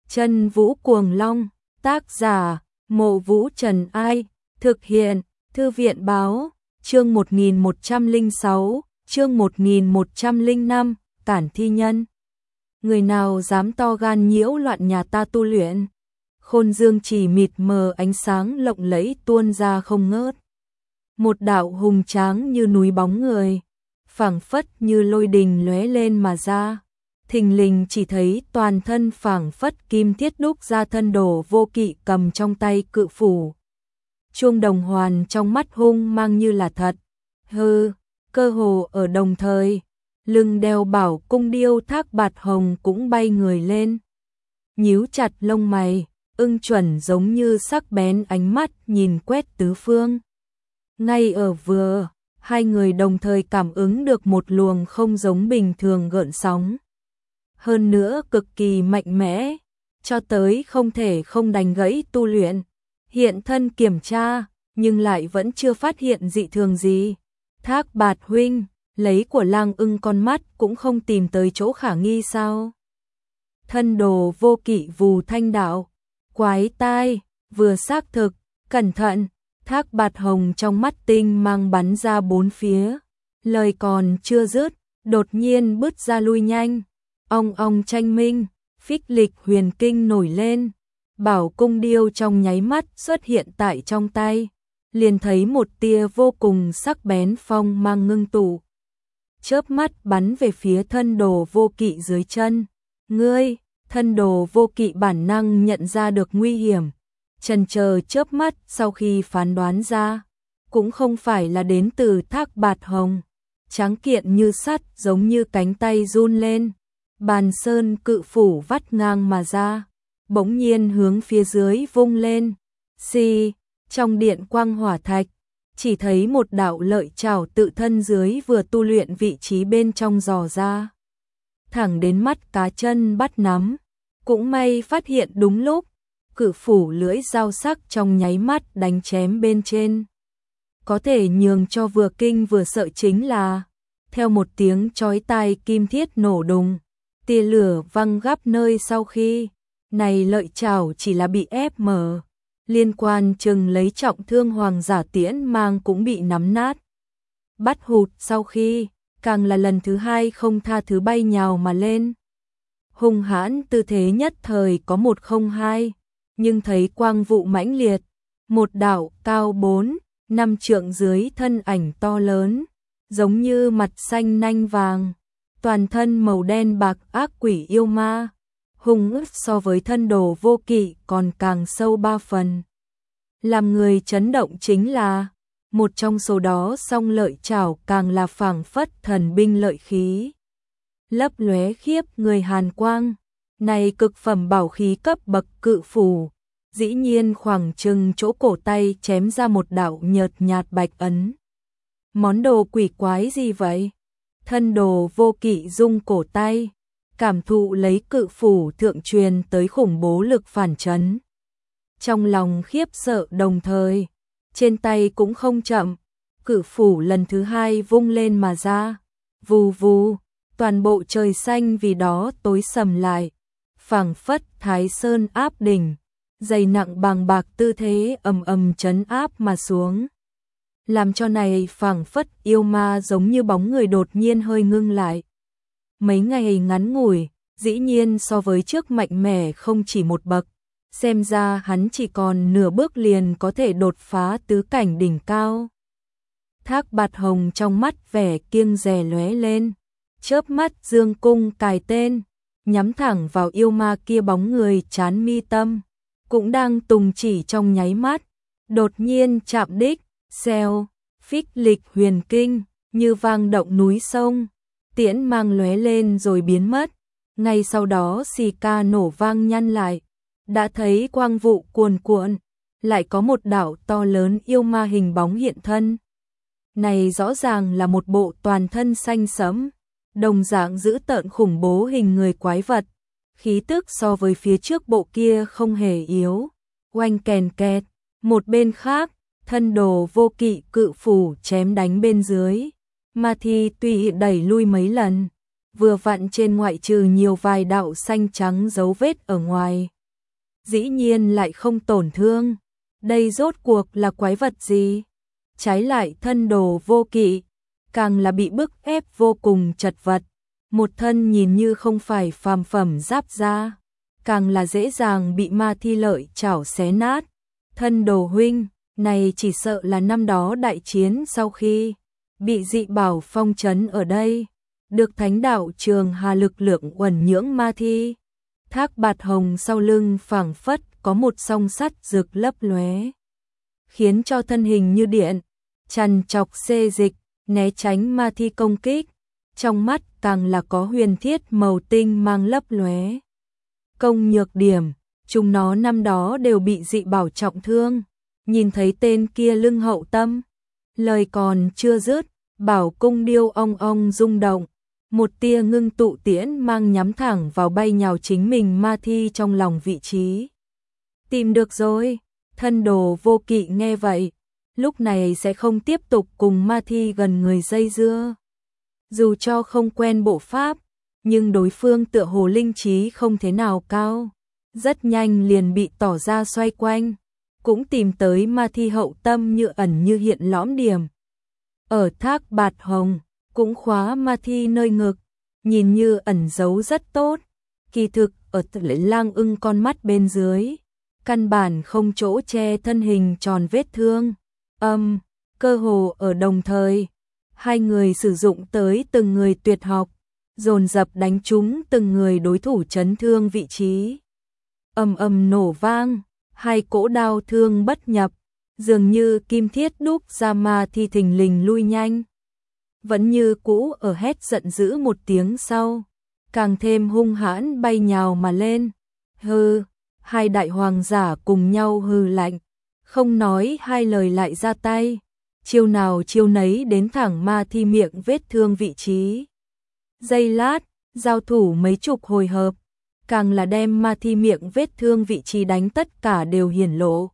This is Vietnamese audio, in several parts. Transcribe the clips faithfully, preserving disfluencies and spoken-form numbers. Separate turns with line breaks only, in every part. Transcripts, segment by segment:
Chân Vũ Cuồng Long, tác giả, Mộ Vũ Trần Ai, thực hiện, Thư viện Báo, chương một nghìn một trăm lẻ sáu, chương một nghìn một trăm lẻ năm, Cản Thi Nhân. Người nào dám to gan nhiễu loạn nhà ta tu luyện? Khôn dương chỉ mịt mờ ánh sáng lộng lẫy tuôn ra không ngớt. Một đạo hùng tráng như núi bóng người, phảng phất như lôi đình lóe lên mà ra. Thình lình chỉ thấy toàn thân phảng phất kim thiết đúc ra thân Đồ Vô Kỵ cầm trong tay cự phủ. Chuông đồng hoàn trong mắt hung mang như là thật. Hừ, cơ hồ ở đồng thời, lưng đeo bảo cung điêu Thác Bạt Hồng cũng bay người lên. Nhíu chặt lông mày, ưng chuẩn giống như sắc bén ánh mắt nhìn quét tứ phương. Ngay ở vừa, hai người đồng thời cảm ứng được một luồng không giống bình thường gợn sóng. Hơn nữa cực kỳ mạnh mẽ, cho tới không thể không đánh gãy tu luyện. Hiện thân kiểm tra, nhưng lại vẫn chưa phát hiện dị thường gì. Thác Bạt huynh, lấy của Lang Ưng con mắt cũng không tìm tới chỗ khả nghi sao? Thân Đồ Vô Kỵ vù thanh đạo, quái tai, vừa xác thực, cẩn thận. Thác Bạt Hồng trong mắt tinh mang bắn ra bốn phía, lời còn chưa dứt, đột nhiên bứt ra lui nhanh. Ong ong tranh minh, phích lịch huyền kinh nổi lên, bảo cung điêu trong nháy mắt xuất hiện tại trong tay, liền thấy một tia vô cùng sắc bén phong mang ngưng tụ. Chớp mắt bắn về phía thân Đồ Vô Kỵ dưới chân. Ngươi, thân Đồ Vô Kỵ bản năng nhận ra được nguy hiểm, chần chờ chớp mắt sau khi phán đoán ra, cũng không phải là đến từ Thác Bạt Hồng, tráng kiện như sắt giống như cánh tay run lên. Bàn sơn cự phủ vắt ngang mà ra, bỗng nhiên hướng phía dưới vung lên. Xì, trong điện quang hỏa thạch, chỉ thấy một đạo lợi chảo tự thân dưới vừa tu luyện vị trí bên trong dò ra. Thẳng đến mắt cá chân bắt nắm, cũng may phát hiện đúng lúc, cự phủ lưỡi dao sắc trong nháy mắt đánh chém bên trên. Có thể nhường cho vừa kinh vừa sợ chính là, theo một tiếng chói tai kim thiết nổ đùng, tia lửa văng gấp nơi sau khi, này lợi chảo chỉ là bị ép mở, liên quan chừng lấy trọng thương hoàng giả Tiễn Mang cũng bị nắm nát. Bắt hụt sau khi, càng là lần thứ hai không tha thứ bay nhào mà lên. Hung hãn tư thế nhất thời có một không hai, nhưng thấy quang vụ mãnh liệt, một đạo cao bốn, năm trượng dưới thân ảnh to lớn, giống như mặt xanh nanh vàng. Toàn thân màu đen bạc ác quỷ yêu ma, hung ức so với thân Đồ Vô Kỵ còn càng sâu ba phần. Làm người chấn động chính là, một trong số đó song lợi chảo càng là phảng phất thần binh lợi khí. Lấp lóe khiếp người hàn quang, này cực phẩm bảo khí cấp bậc cự phủ, dĩ nhiên khoảng chừng chỗ cổ tay chém ra một đạo nhợt nhạt bạch ấn. Món đồ quỷ quái gì vậy? Thân Đồ Vô Kỵ rung cổ tay, cảm thụ lấy cự phủ thượng truyền tới khủng bố lực phản chấn. Trong lòng khiếp sợ đồng thời, trên tay cũng không chậm, cự phủ lần thứ hai vung lên mà ra. Vù vù, toàn bộ trời xanh vì đó tối sầm lại, phảng phất Thái Sơn áp đỉnh, dày nặng bàng bạc tư thế ầm ầm chấn áp mà xuống. Làm cho này phảng phất yêu ma giống như bóng người đột nhiên hơi ngưng lại. Mấy ngày ngắn ngủi, dĩ nhiên so với trước mạnh mẽ không chỉ một bậc, xem ra hắn chỉ còn nửa bước liền có thể đột phá tứ cảnh đỉnh cao. Thác Bạt Hồng trong mắt vẻ kiêng dè lóe lên, chớp mắt dương cung cài tên, nhắm thẳng vào yêu ma kia bóng người chán mi tâm, cũng đang tùng chỉ trong nháy mắt, đột nhiên chạm đích. Xèo, phích lịch huyền kinh, như vang động núi sông, Tiễn Mang lóe lên rồi biến mất. Ngay sau đó xì ca nổ vang nhăn lại, đã thấy quang vụ cuồn cuộn, lại có một đạo to lớn yêu ma hình bóng hiện thân. Này rõ ràng là một bộ toàn thân xanh sẫm, đồng dạng dữ tợn khủng bố hình người quái vật, khí tức so với phía trước bộ kia không hề yếu. Oanh kèn kẹt, một bên khác, thân Đồ Vô Kỵ cự phủ chém đánh bên dưới, mà thì tùy đẩy lui mấy lần, vừa vặn trên ngoại trừ nhiều vài đạo xanh trắng dấu vết ở ngoài, dĩ nhiên lại không tổn thương. Đây rốt cuộc là quái vật gì? Trái lại thân đồ vô kỵ, càng là bị bức ép vô cùng chật vật. Một thân nhìn như không phải phàm phẩm giáp da, càng là dễ dàng bị ma thi lợi chảo xé nát. Thân đồ huynh, này chỉ sợ là năm đó đại chiến sau khi bị dị bảo phong trấn ở đây, được thánh đạo Trường Hà lực lượng uẩn nhưỡng ma thi. Thác Bạt Hồng sau lưng phảng phất có một song sắt rực lấp lóe, khiến cho thân hình như điện, trằn trọc xê dịch, né tránh ma thi công kích, trong mắt càng là có huyền thiết màu tinh mang lấp lóe. Công nhược điểm, chúng nó năm đó đều bị dị bảo trọng thương, nhìn thấy tên kia lưng hậu tâm, lời còn chưa dứt, bảo cung điêu ong ong rung động, một tia ngưng tụ tiễn mang nhắm thẳng vào bay nhào chính mình ma thi trong lòng vị trí. Tìm được rồi, thân đồ vô kỵ nghe vậy, lúc này sẽ không tiếp tục cùng ma thi gần người dây dưa. Dù cho không quen bộ pháp, nhưng đối phương tựa hồ linh trí không thế nào cao, rất nhanh liền bị tỏ ra xoay quanh, cũng tìm tới ma thi hậu tâm như ẩn như hiện lõm điểm. Ở Thác Bạt Hồng, cũng khóa ma thi nơi ngực, nhìn như ẩn giấu rất tốt, kỳ thực ở lang ưng con mắt bên dưới, căn bản không chỗ che thân hình tròn vết thương. Âm, um, cơ hồ ở đồng thời, hai người sử dụng tới từng người tuyệt học, dồn dập đánh trúng từng người đối thủ chấn thương vị trí. Ầm ầm nổ vang, hai cỗ đao thương bất nhập, dường như kim thiết đúc ra ma thi thình lình lui nhanh. Vẫn như cũ ở hét giận dữ một tiếng sau, càng thêm hung hãn bay nhào mà lên. Hừ, hai đại hoàng giả cùng nhau hừ lạnh, không nói hai lời lại ra tay, chiêu nào chiêu nấy đến thẳng ma thi miệng vết thương vị trí. Giây lát, giao thủ mấy chục hồi hợp, càng là đem ma thi miệng vết thương vị trí đánh tất cả đều hiển lộ.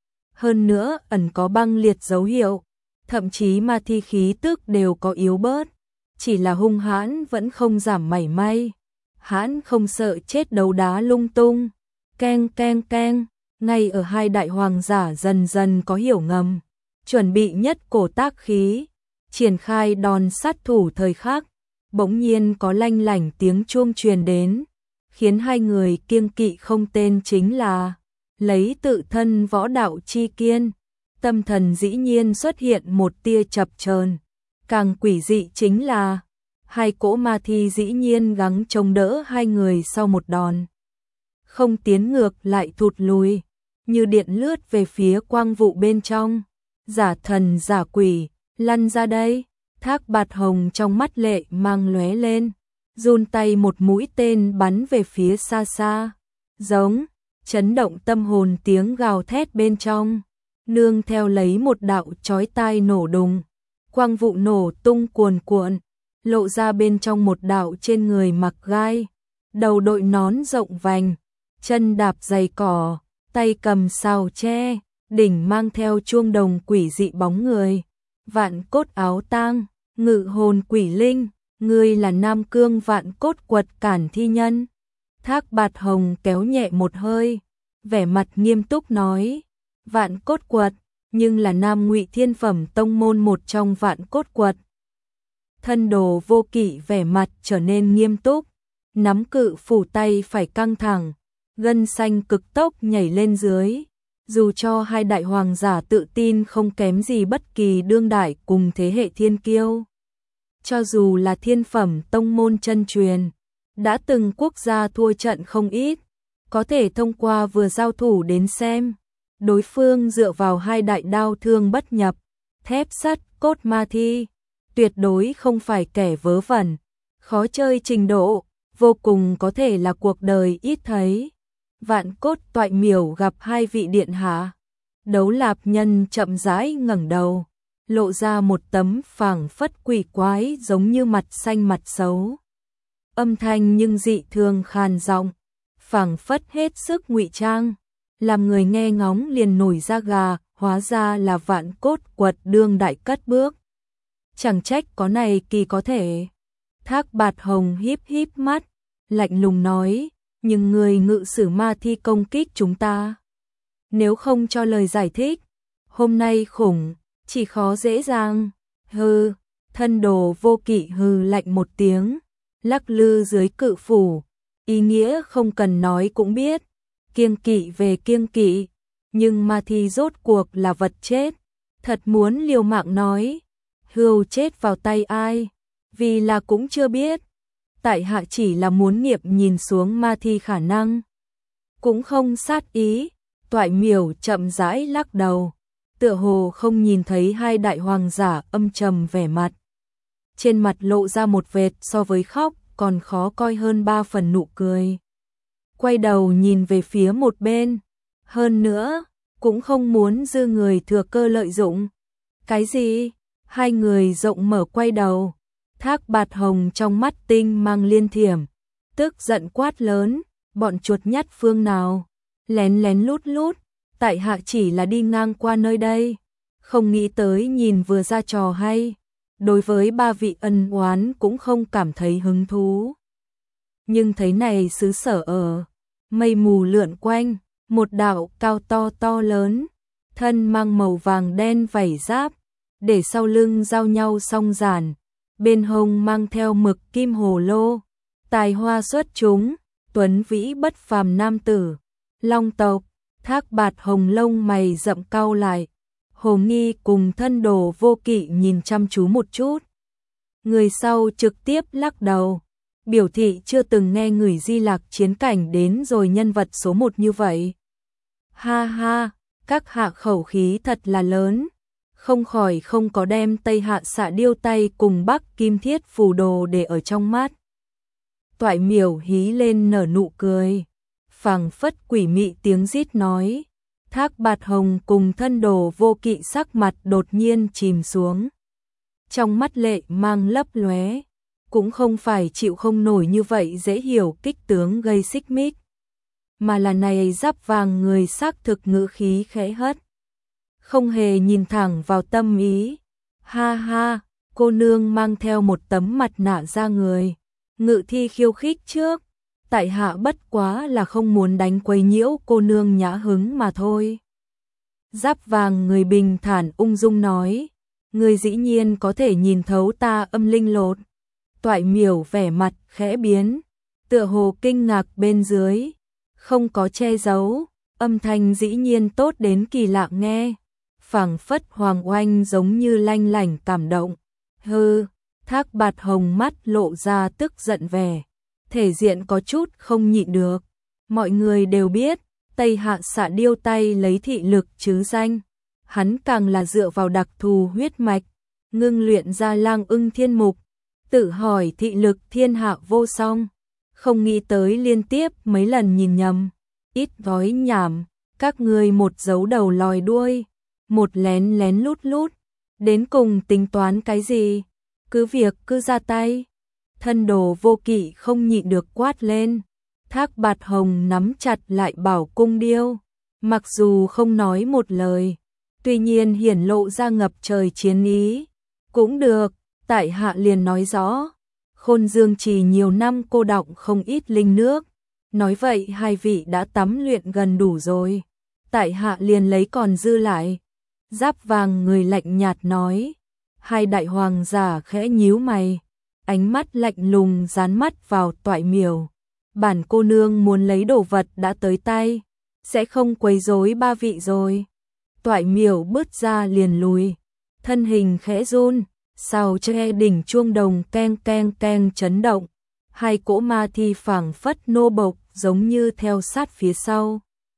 Hơn nữa ẩn có băng liệt dấu hiệu, thậm chí ma thi khí tức đều có yếu bớt, chỉ là hung hãn vẫn không giảm mảy may. Hãn không sợ chết đấu đá lung tung, keng keng keng, ngay ở hai đại hoàng giả dần dần có hiểu ngầm, chuẩn bị nhất cổ tác khí, triển khai đòn sát thủ thời khắc, bỗng nhiên có lanh lảnh tiếng chuông truyền đến, khiến hai người kiêng kỵ không tên chính là lấy tự thân võ đạo chi kiên, tâm thần dĩ nhiên xuất hiện một tia chập chờn, càng quỷ dị chính là hai cỗ ma thi dĩ nhiên gắng chống đỡ hai người sau một đòn, không tiến ngược lại thụt lùi, như điện lướt về phía quang vụ bên trong. Giả thần giả quỷ, lăn ra đây. Thác Bạt Hồng trong mắt lệ mang lóe lên, run tay một mũi tên bắn về phía xa xa, giống chấn động tâm hồn tiếng gào thét bên trong, nương theo lấy một đạo chói tai nổ đùng, quang vụ nổ tung cuồn cuộn, lộ ra bên trong một đạo trên người mặc gai, đầu đội nón rộng vành, chân đạp giày cỏ, tay cầm sào tre, đỉnh mang theo chuông đồng quỷ dị bóng người, vạn cốt áo tang, ngự hồn quỷ linh, ngươi là Nam Cương Vạn Cốt Quật Cản Thi Nhân. Thác Bạt Hồng kéo nhẹ một hơi, vẻ mặt nghiêm túc nói, Vạn Cốt Quật, nhưng là Nam Ngụy Thiên Phẩm tông môn một trong Vạn Cốt Quật. Thân đồ vô kỵ vẻ mặt trở nên nghiêm túc, nắm cự phủ tay phải căng thẳng, gân xanh cực tốc nhảy lên dưới. Dù cho hai đại hoàng giả tự tin không kém gì bất kỳ đương đại cùng thế hệ thiên kiêu, cho dù là thiên phẩm tông môn chân truyền, đã từng quốc gia thua trận không ít, có thể thông qua vừa giao thủ đến xem, đối phương dựa vào hai đại đao thương bất nhập, thép sắt cốt ma thi, tuyệt đối không phải kẻ vớ vẩn, khó chơi trình độ, vô cùng có thể là cuộc đời ít thấy. Vạn Cốt Toại Miểu gặp hai vị điện hạ. Đấu Lạp Nhân chậm rãi ngẩng đầu, lộ ra một tấm phảng phất quỷ quái giống như mặt xanh mặt xấu. Âm thanh nhưng dị thường khàn giọng, phảng phất hết sức ngụy trang, làm người nghe ngóng liền nổi da gà, hóa ra là Vạn Cốt Quật đương đại cất bước. Chẳng trách có này kỳ có thể. Thác Bạt Hồng híp híp mắt, lạnh lùng nói, nhưng người ngự sử ma thi công kích chúng ta. Nếu không cho lời giải thích, hôm nay khủng, chỉ khó dễ dàng. Hừ, thân đồ vô kỵ hừ lạnh một tiếng, lắc lư dưới cự phủ, ý nghĩa không cần nói cũng biết, kiêng kỵ về kiêng kỵ, nhưng ma thi rốt cuộc là vật chết, thật muốn liều mạng nói, hưu chết vào tay ai, vì là cũng chưa biết, tại hạ chỉ là muốn nghiệm nhìn xuống ma thi khả năng, cũng không sát ý. Toại Miểu chậm rãi lắc đầu, tựa hồ không nhìn thấy hai đại hoàng giả âm trầm vẻ mặt. Trên mặt lộ ra một vệt so với khóc còn khó coi hơn ba phần nụ cười. Quay đầu nhìn về phía một bên, hơn nữa, cũng không muốn dư người thừa cơ lợi dụng. Cái gì? Hai người rộng mở quay đầu, Thác Bạt Hồng trong mắt tinh mang liên thiểm, tức giận quát lớn, bọn chuột nhắt phương nào? Lén lén lút lút, tại hạ chỉ là đi ngang qua nơi đây, không nghĩ tới nhìn vừa ra trò hay, đối với ba vị ân oán cũng không cảm thấy hứng thú. Nhưng thấy này xứ sở ở, mây mù lượn quanh, một đạo cao to to lớn, thân mang màu vàng đen vảy giáp, để sau lưng giao nhau song giản, bên hông mang theo mực kim hồ lô, tài hoa xuất chúng, tuấn vĩ bất phàm nam tử. Long tộc, Thác Bạt Hồng lông mày rậm cau lại, Hồ Nghi cùng thân đồ vô kỵ nhìn chăm chú một chút. Người sau trực tiếp lắc đầu, biểu thị chưa từng nghe người Di Lạc chiến cảnh đến rồi nhân vật số một như vậy. Ha ha, các hạ khẩu khí thật là lớn, không khỏi không có đem Tây Hạ Xạ Điêu tay cùng Bắc Kim Thiết Phù Đồ để ở trong mắt. Toại Miểu hí lên nở nụ cười, phảng phất quỷ mị tiếng rít nói. Thác Bạt Hồng cùng thân đồ vô kỵ sắc mặt đột nhiên chìm xuống. Trong mắt lệ mang lấp lóe, cũng không phải chịu không nổi như vậy dễ hiểu kích tướng gây xích mích, mà là này giáp vàng người xác thực ngữ khí khẽ hất, không hề nhìn thẳng vào tâm ý. Ha ha, cô nương mang theo một tấm mặt nạ da người, ngự thi khiêu khích trước, tại hạ bất quá là không muốn đánh quấy nhiễu cô nương nhã hứng mà thôi. Giáp vàng người bình thản ung dung nói, người dĩ nhiên có thể nhìn thấu ta âm linh lột. Toại Miểu vẻ mặt khẽ biến, tựa hồ kinh ngạc bên dưới, không có che giấu, âm thanh dĩ nhiên tốt đến kỳ lạ nghe, phảng phất hoàng oanh giống như lanh lảnh cảm động. Hừ, Thác Bạt Hồng mắt lộ ra tức giận vẻ, thể diện có chút không nhịn được. Mọi người đều biết, Tây Hạ Xạ Điêu tay lấy thị lực chứ danh, hắn càng là dựa vào đặc thù huyết mạch, ngưng luyện ra Lang Ưng Thiên Mục, tự hỏi thị lực thiên hạ vô song, không nghĩ tới liên tiếp mấy lần nhìn nhầm, ít gói nhảm, các ngươi một giấu đầu lòi đuôi, một lén lén lút lút, đến cùng tính toán cái gì, cứ việc cứ ra tay. Thân đồ vô kỵ không nhịn được quát lên. Thác Bạt Hồng nắm chặt lại bảo cung điêu, mặc dù không nói một lời, tuy nhiên hiển lộ ra ngập trời chiến ý. Cũng được, tại hạ liền nói rõ, Khôn Dương Trì nhiều năm cô đọng không ít linh nước, nói vậy hai vị đã tắm luyện gần đủ rồi, tại hạ liền lấy còn dư lại. Giáp vàng người lạnh nhạt nói. Hai đại hoàng giả khẽ nhíu mày, ánh mắt lạnh lùng dán mắt vào Toại Miểu. Bản cô nương muốn lấy đồ vật đã tới tay, sẽ không quấy rối ba vị rồi. Toại Miểu bước ra liền lùi, thân hình khẽ run, sau che đỉnh chuông đồng keng keng keng chấn động, hai cỗ ma thi phảng phất nô bộc giống như theo sát phía sau.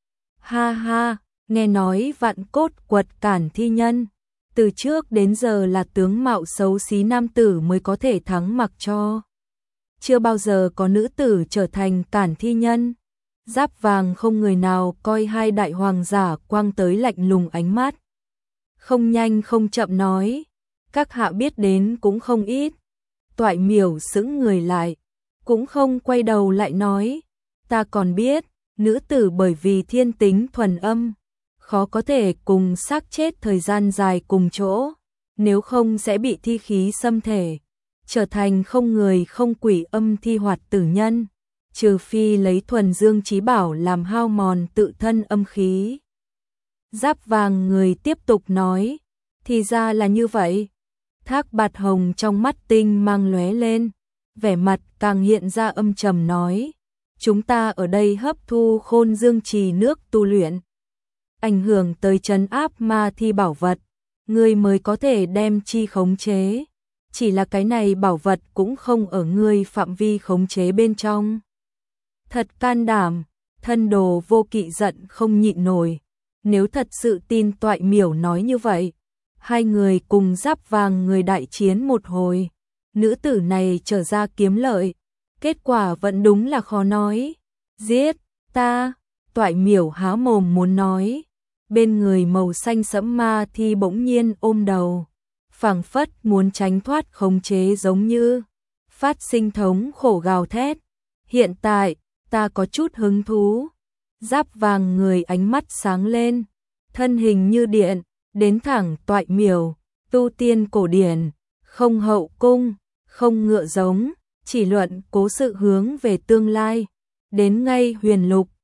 Ha ha, nghe nói vạn cốt quật cản thi nhân, từ trước đến giờ là tướng mạo xấu xí nam tử mới có thể thắng mặc cho. Chưa bao giờ có nữ tử trở thành cản thi nhân. Giáp vàng không người nào coi hai đại hoàng giả quang tới lạnh lùng ánh mắt. Không nhanh không chậm nói, các hạ biết đến cũng không ít. Toại Miểu sững người lại, cũng không quay đầu lại nói, ta còn biết, nữ tử bởi vì thiên tính thuần âm, khó có thể cùng xác chết thời gian dài cùng chỗ, nếu không sẽ bị thi khí xâm thể, trở thành không người không quỷ âm thi hoạt tử nhân. trừ phi lấy thuần dương chí bảo làm hao mòn tự thân âm khí. Giáp vàng người tiếp tục nói, thì ra là như vậy. Thác Bạt Hồng trong mắt tinh mang lóe lên, vẻ mặt càng hiện ra âm trầm nói, chúng ta ở đây hấp thu khôn dương trì nước tu luyện, ảnh hưởng tới trấn áp ma thi bảo vật, ngươi mới có thể đem chi khống chế. Chỉ là cái này bảo vật cũng không ở ngươi phạm vi khống chế bên trong. Thật can đảm, thân đồ Vô Kỵ giận không nhịn nổi. Nếu thật sự tin Toại Miểu nói như vậy, hai người cùng Giáp Vàng người đại chiến một hồi, nữ tử này trở ra kiếm lợi, kết quả vẫn đúng là khó nói. Giết ta, Toại Miểu há mồm muốn nói, bên người màu xanh sẫm ma thi bỗng nhiên ôm đầu, phảng phất muốn tránh thoát khống chế, giống như phát sinh thống khổ gào thét. Hiện tại, ta có chút hứng thú. Giáp Vàng người ánh mắt sáng lên, thân hình như điện, đến thẳng Toại Miểu, tu tiên cổ điển, không hậu cung, không ngựa giống, chỉ luận cố sự hướng về tương lai, đến ngay huyền lục,